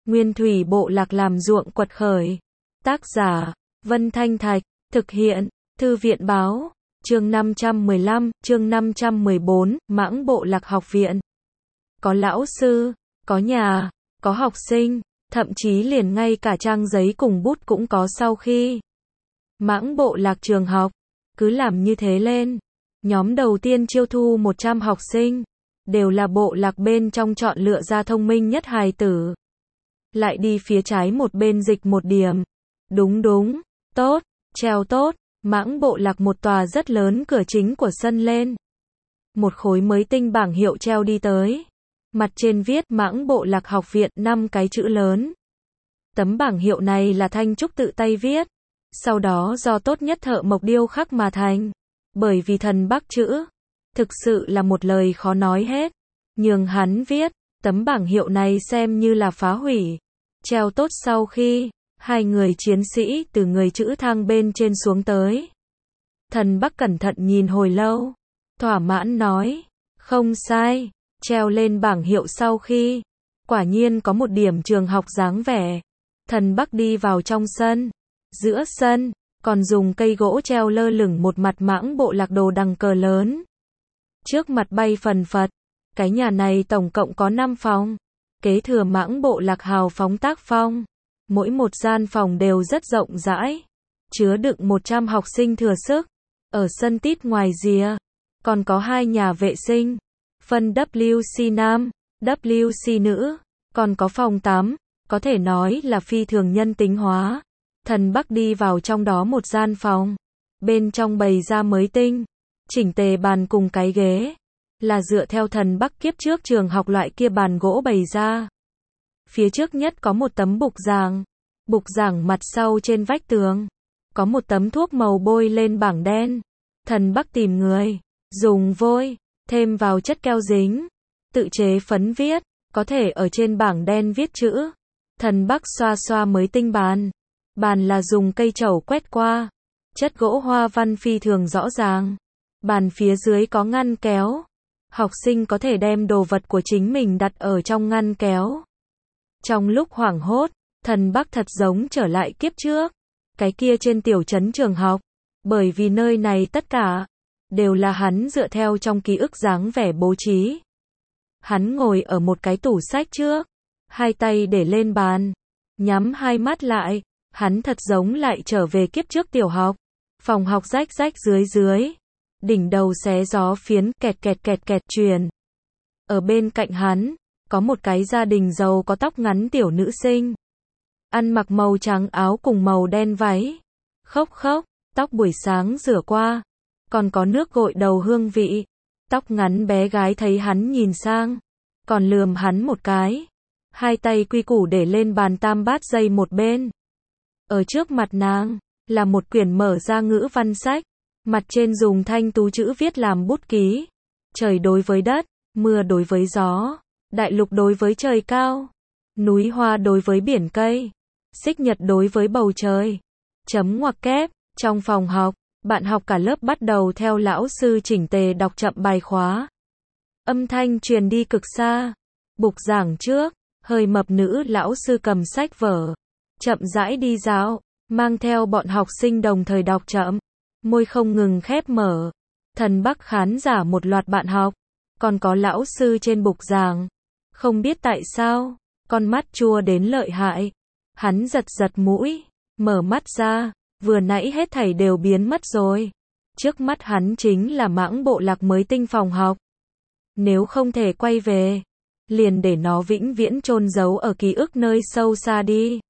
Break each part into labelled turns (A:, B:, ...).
A: Nguyên thủy bộ lạc làm ruộng quật khởi. Tác giả, Vân Thanh Thạch, thực hiện, Thư viện báo, chương 515, chương 514, Mãng bộ lạc học viện. Có lão sư, có nhà, có học sinh, thậm chí liền ngay cả trang giấy cùng bút cũng có sau khi. Mãng bộ lạc trường học, cứ làm như thế lên. Nhóm đầu tiên chiêu thu 100 học sinh, đều là bộ lạc bên trong chọn lựa ra thông minh nhất hài tử. Lại đi phía trái một bên dịch một điểm. Đúng, tốt, treo tốt, Mãng bộ lạc một tòa rất lớn cửa chính của sân lên. Một khối mới tinh bảng hiệu treo đi tới. Mặt trên viết Mãng bộ lạc học viện 5 cái chữ lớn. Tấm bảng hiệu này là Thanh Trúc tự tay viết. Sau đó do tốt nhất thợ mộc điêu khắc mà thành. Bởi vì thần Bắc chữ, thực sự là một lời khó nói hết. Nhường hắn viết, tấm bảng hiệu này xem như là phá hủy. Treo tốt sau khi, hai người chiến sĩ từ người chữ thang bên trên xuống tới. Thần Bắc cẩn thận nhìn hồi lâu, thỏa mãn nói, không sai, treo lên bảng hiệu sau khi, quả nhiên có một điểm trường học dáng vẻ. Thần Bắc đi vào trong sân, giữa sân, còn dùng cây gỗ treo lơ lửng một mặt Mãng bộ lạc đồ đằng cờ lớn. Trước mặt bay phần phật, cái nhà này tổng cộng có 5 phòng, kế thừa Mãng bộ lạc hào phóng tác phong. Mỗi một gian phòng đều rất rộng rãi, chứa đựng 100 học sinh thừa sức. Ở sân tít ngoài rìa, còn có 2 nhà vệ sinh, phân WC nam, WC nữ, còn có phòng tắm, có thể nói là phi thường nhân tính hóa. Thần Bắc đi vào trong đó một gian phòng, bên trong bày ra mới tinh, chỉnh tề bàn cùng cái ghế, là dựa theo thần Bắc kiếp trước trường học loại kia bàn gỗ bày ra. Phía trước nhất có một tấm bục giảng mặt sau trên vách tường, có một tấm thuốc màu bôi lên bảng đen. Thần Bắc tìm người, dùng vôi, thêm vào chất keo dính, tự chế phấn viết, có thể ở trên bảng đen viết chữ. Thần Bắc xoa xoa mới tinh bàn là dùng cây trẩu quét qua, chất gỗ hoa văn phi thường rõ ràng. Bàn phía dưới có ngăn kéo, học sinh có thể đem đồ vật của chính mình đặt ở trong ngăn kéo. Trong lúc hoảng hốt, thần Bắc thật giống trở lại kiếp trước, cái kia trên tiểu trấn trường học, bởi vì nơi này tất cả đều là hắn dựa theo trong ký ức dáng vẻ bố trí. Hắn ngồi ở một cái tủ sách trước, hai tay để lên bàn, nhắm hai mắt lại, hắn thật giống lại trở về kiếp trước tiểu học. Phòng học rách dưới, đỉnh đầu xé gió phiến kẹt truyền. Ở bên cạnh hắn, có một cái gia đình giàu có tóc ngắn tiểu nữ sinh. Ăn mặc màu trắng áo cùng màu đen váy. Khóc, tóc buổi sáng rửa qua. Còn có nước gội đầu hương vị. Tóc ngắn bé gái thấy hắn nhìn sang, còn lườm hắn một cái. Hai tay quy củ để lên bàn tam bát dây một bên. Ở trước mặt nàng, là một quyển mở ra ngữ văn sách. Mặt trên dùng thanh tú chữ viết làm bút ký. Trời đối với đất, mưa đối với gió, đại lục đối với trời cao, núi hoa đối với biển cây, xích nhật đối với bầu trời. Chấm ngoặc kép, trong phòng học, bạn học cả lớp bắt đầu theo lão sư chỉnh tề đọc chậm bài khóa. Âm thanh truyền đi cực xa. Bục giảng trước, hơi mập nữ lão sư cầm sách vở, chậm rãi đi dạo, mang theo bọn học sinh đồng thời đọc chậm, môi không ngừng khép mở. Thần Bắc khán giả một loạt bạn học, còn có lão sư trên bục giảng. Không biết tại sao, con mắt chua đến lợi hại. Hắn giật mũi, mở mắt ra, vừa nãy hết thảy đều biến mất rồi. Trước mắt hắn chính là Mãng bộ lạc mới tinh phòng học. Nếu không thể quay về, liền để nó vĩnh viễn chôn giấu ở ký ức nơi sâu xa đi.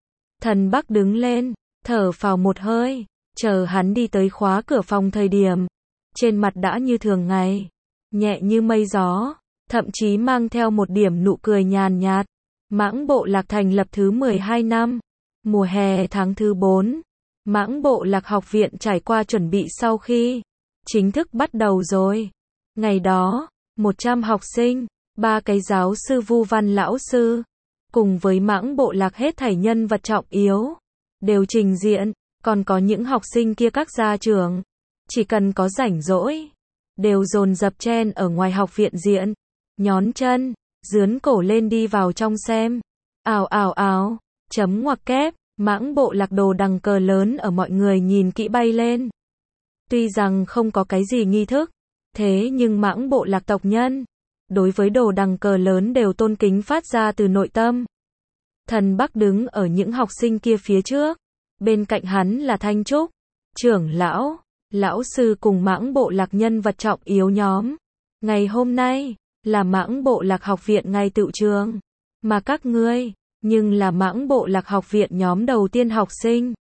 A: Thần Bắc đứng lên, thở phào một hơi, chờ hắn đi tới khóa cửa phòng thời điểm. Trên mặt đã như thường ngày, nhẹ như mây gió, thậm chí mang theo một điểm nụ cười nhàn nhạt. Mãng bộ lạc thành lập thứ 12 năm, mùa hè tháng thứ 4, Mãng bộ lạc học viện trải qua chuẩn bị sau khi chính thức bắt đầu rồi. Ngày đó, 100 học sinh, 3 cái giáo sư vu văn lão sư, cùng với Mãng bộ lạc hết thảy nhân vật trọng yếu, đều trình diện, còn có những học sinh kia các gia trưởng, chỉ cần có rảnh rỗi, đều dồn dập chen ở ngoài học viện diện, nhón chân, dướn cổ lên đi vào trong xem. Ào ào ào, chấm ngoặc kép, mãng bộ lạc đồ đằng cờ lớn ở mọi người nhìn kỹ bay lên. Tuy rằng không có cái gì nghi thức, thế nhưng mãng bộ lạc tộc nhân, đối với đồ đằng cờ lớn đều tôn kính phát ra từ nội tâm. Thần Bắc đứng ở những học sinh kia phía trước, bên cạnh hắn là Thanh Trúc, trưởng lão, lão sư cùng mãng bộ lạc nhân vật trọng yếu nhóm. Ngày hôm nay, là mãng bộ lạc học viện ngày tựu trường, mà các ngươi, nhưng là mãng bộ lạc học viện nhóm đầu tiên học sinh.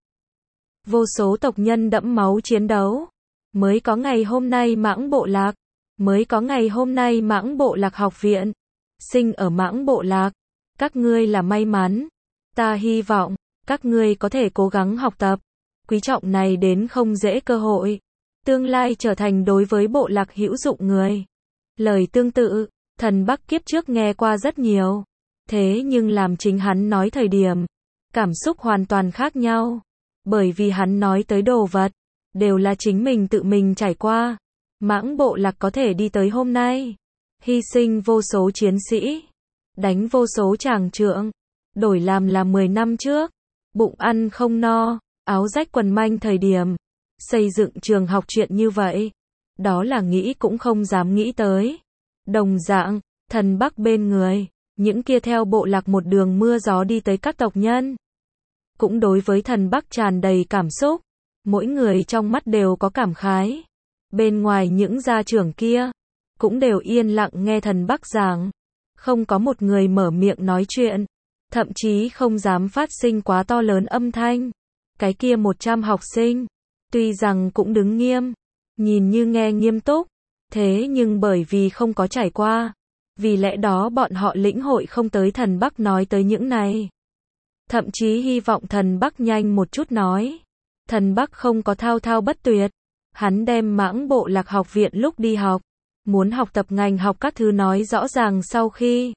A: Vô số tộc nhân đẫm máu chiến đấu, mới có ngày hôm nay mãng bộ lạc, mới có ngày hôm nay mãng bộ lạc học viện. Sinh ở mãng bộ lạc, các ngươi là may mắn. Ta hy vọng, các ngươi có thể cố gắng học tập, quý trọng này đến không dễ cơ hội. Tương lai trở thành đối với bộ lạc hữu dụng người. Lời tương tự, Thần Bắc kiếp trước nghe qua rất nhiều. Thế nhưng làm chính hắn nói thời điểm, cảm xúc hoàn toàn khác nhau. Bởi vì hắn nói tới đồ vật, đều là chính mình tự mình trải qua. Mãng bộ lạc có thể đi tới hôm nay, hy sinh vô số chiến sĩ, đánh vô số tràng trượng, đổi làm là 10 năm trước, bụng ăn không no, áo rách quần manh thời điểm, xây dựng trường học chuyện như vậy, đó là nghĩ cũng không dám nghĩ tới. Đồng dạng, Thần Bắc bên người, những kia theo bộ lạc một đường mưa gió đi tới các tộc nhân, cũng đối với Thần Bắc tràn đầy cảm xúc, mỗi người trong mắt đều có cảm khái. Bên ngoài những gia trưởng kia, cũng đều yên lặng nghe Thần Bắc giảng, không có một người mở miệng nói chuyện, thậm chí không dám phát sinh quá to lớn âm thanh. Cái kia 100 học sinh, tuy rằng cũng đứng nghiêm, nhìn như nghe nghiêm túc, thế nhưng bởi vì không có trải qua, vì lẽ đó bọn họ lĩnh hội không tới Thần Bắc nói tới những này. Thậm chí hy vọng Thần Bắc nhanh một chút nói. Thần Bắc không có thao thao bất tuyệt. Hắn đem mãng bộ lạc học viện lúc đi học, muốn học tập ngành học các thứ nói rõ ràng sau khi,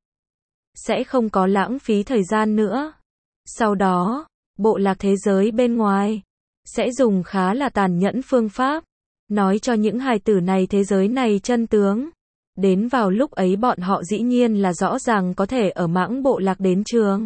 A: sẽ không có lãng phí thời gian nữa. Sau đó, bộ lạc thế giới bên ngoài, sẽ dùng khá là tàn nhẫn phương pháp, nói cho những hài tử này thế giới này chân tướng. Đến vào lúc ấy bọn họ dĩ nhiên là rõ ràng có thể ở mãng bộ lạc đến trường.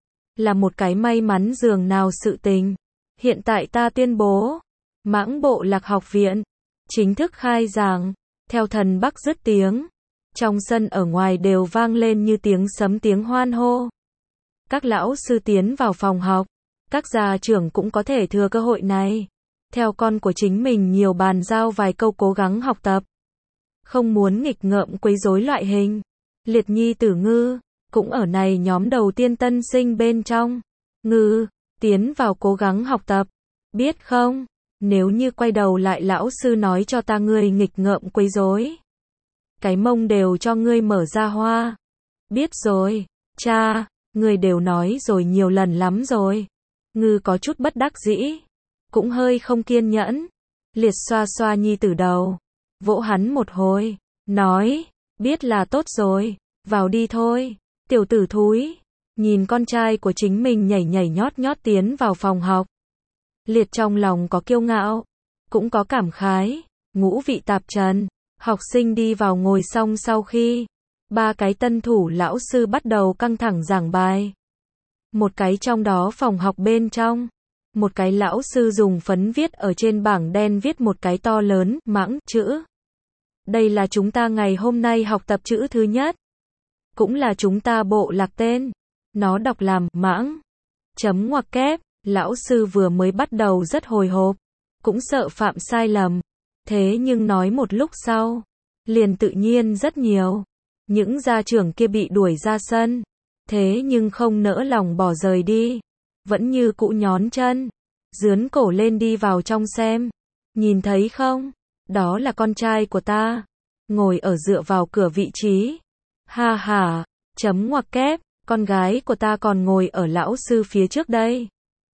A: Là một cái may mắn dường nào sự tình. Hiện tại ta tuyên bố, mãng bộ lạc học viện, chính thức khai giảng. Theo Thần Bắc dứt tiếng, trong sân ở ngoài đều vang lên như tiếng sấm tiếng hoan hô. Các lão sư tiến vào phòng học, các gia trưởng cũng có thể thừa cơ hội này, theo con của chính mình nhiều bàn giao vài câu cố gắng học tập. Không muốn nghịch ngợm quấy rối loại hình. Liệt Nhi Tử Ngư, cũng ở này nhóm đầu tiên tân sinh bên trong. Ngư, tiến vào cố gắng học tập. Biết không, nếu như quay đầu lại lão sư nói cho ta ngươi nghịch ngợm quấy rối, cái mông đều cho ngươi mở ra hoa. Biết rồi, cha, ngươi đều nói rồi nhiều lần lắm rồi. Ngư có chút bất đắc dĩ, cũng hơi không kiên nhẫn. Liệt xoa xoa Nhi Tử đầu, vỗ hắn một hồi, nói, biết là tốt rồi, vào đi thôi, tiểu tử thúi. Nhìn con trai của chính mình nhảy nhảy nhót nhót tiến vào phòng học. Liệt trong lòng có kiêu ngạo, cũng có cảm khái, ngũ vị tạp trần. Học sinh đi vào ngồi xong sau khi, ba cái tân thủ lão sư bắt đầu căng thẳng giảng bài. Một cái trong đó phòng học bên trong, một cái lão sư dùng phấn viết ở trên bảng đen viết một cái to lớn, mãng, chữ. Đây là chúng ta ngày hôm nay học tập chữ thứ nhất. Cũng là chúng ta bộ lạc tên. Nó đọc làm, mãng. Chấm ngoặc kép, lão sư vừa mới bắt đầu rất hồi hộp. Cũng sợ phạm sai lầm. Thế nhưng nói một lúc sau, liền tự nhiên rất nhiều. Những gia trưởng kia bị đuổi ra sân. Thế nhưng không nỡ lòng bỏ rời đi. Vẫn như cũ nhón chân, dướn cổ lên đi vào trong xem. Nhìn thấy không? Đó là con trai của ta. Ngồi ở dựa vào cửa vị trí. Ha ha, chấm ngoặc kép, con gái của ta còn ngồi ở lão sư phía trước đây.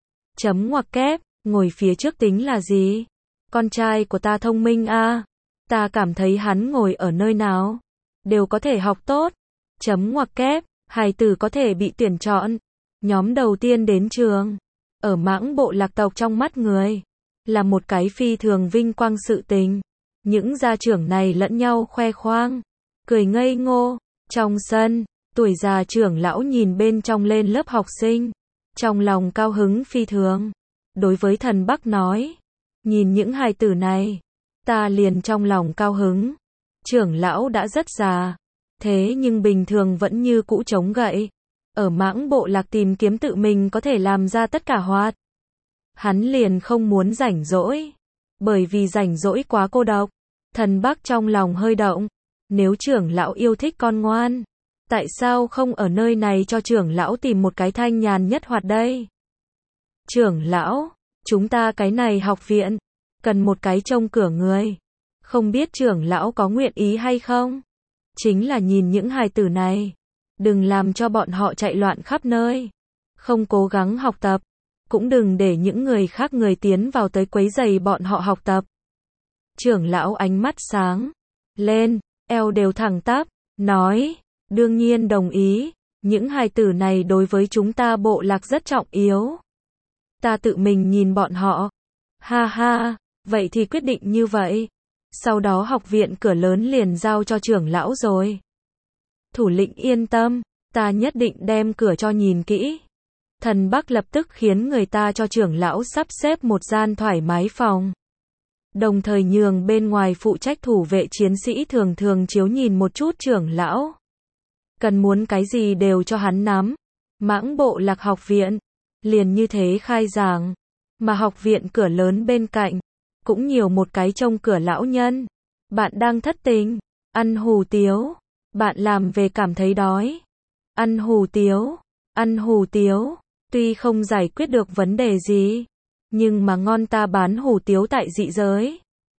A: Chấm ngoặc kép, ngồi phía trước tính là gì? Con trai của ta thông minh a. Ta cảm thấy hắn ngồi ở nơi nào, đều có thể học tốt. Chấm ngoặc kép, hài tử có thể bị tuyển chọn. Nhóm đầu tiên đến trường, ở mãng bộ lạc tộc trong mắt người, là một cái phi thường vinh quang sự tình. Những gia trưởng này lẫn nhau khoe khoang, cười ngây ngô. Trong sân, Tuổi già trưởng lão nhìn bên trong lên lớp học sinh, trong lòng cao hứng phi thường. Đối với thần Bắc nói, nhìn những hài tử này, ta liền trong lòng cao hứng. Trưởng lão đã rất già, thế nhưng bình thường vẫn như cũ chống gậy. Ở Mãng Bộ Lạc tìm kiếm tự mình có thể làm ra tất cả hoạt. Hắn liền không muốn rảnh rỗi, bởi vì rảnh rỗi quá cô độc. Thần Bắc trong lòng hơi động, nếu trưởng lão yêu thích con ngoan, tại sao không ở nơi này cho trưởng lão tìm một cái thanh nhàn nhất hoạt đây? Trưởng lão, chúng ta cái này học viện, cần một cái trông cửa người. Không biết trưởng lão có nguyện ý hay không? Chính là nhìn những hài tử này, đừng làm cho bọn họ chạy loạn khắp nơi. Không cố gắng học tập, cũng đừng để những người khác người tiến vào tới quấy rầy bọn họ học tập. Trưởng lão ánh mắt sáng lên, eo đều thẳng tắp, nói, đương nhiên đồng ý, những hài tử này đối với chúng ta bộ lạc rất trọng yếu. Ta tự mình nhìn bọn họ. Ha ha, vậy thì quyết định như vậy. Sau đó học viện cửa lớn liền giao cho trưởng lão rồi. Thủ lĩnh yên tâm, ta nhất định đem cửa cho nhìn kỹ. Thần Bắc lập tức khiến người ta cho trưởng lão sắp xếp một gian thoải mái phòng. Đồng thời nhường bên ngoài phụ trách thủ vệ chiến sĩ thường thường chiếu nhìn một chút trưởng lão. Cần muốn cái gì đều cho hắn nắm. Mãng Bộ Lạc học viện, liền như thế khai giảng. Mà học viện cửa lớn bên cạnh, cũng nhiều một cái trông cửa lão nhân. Bạn đang thất tình, ăn hủ tiếu. Bạn làm về cảm thấy đói. Ăn hủ tiếu, ăn hủ tiếu. Tuy không giải quyết được vấn đề gì, nhưng mà ngon, ta bán hủ tiếu tại dị giới.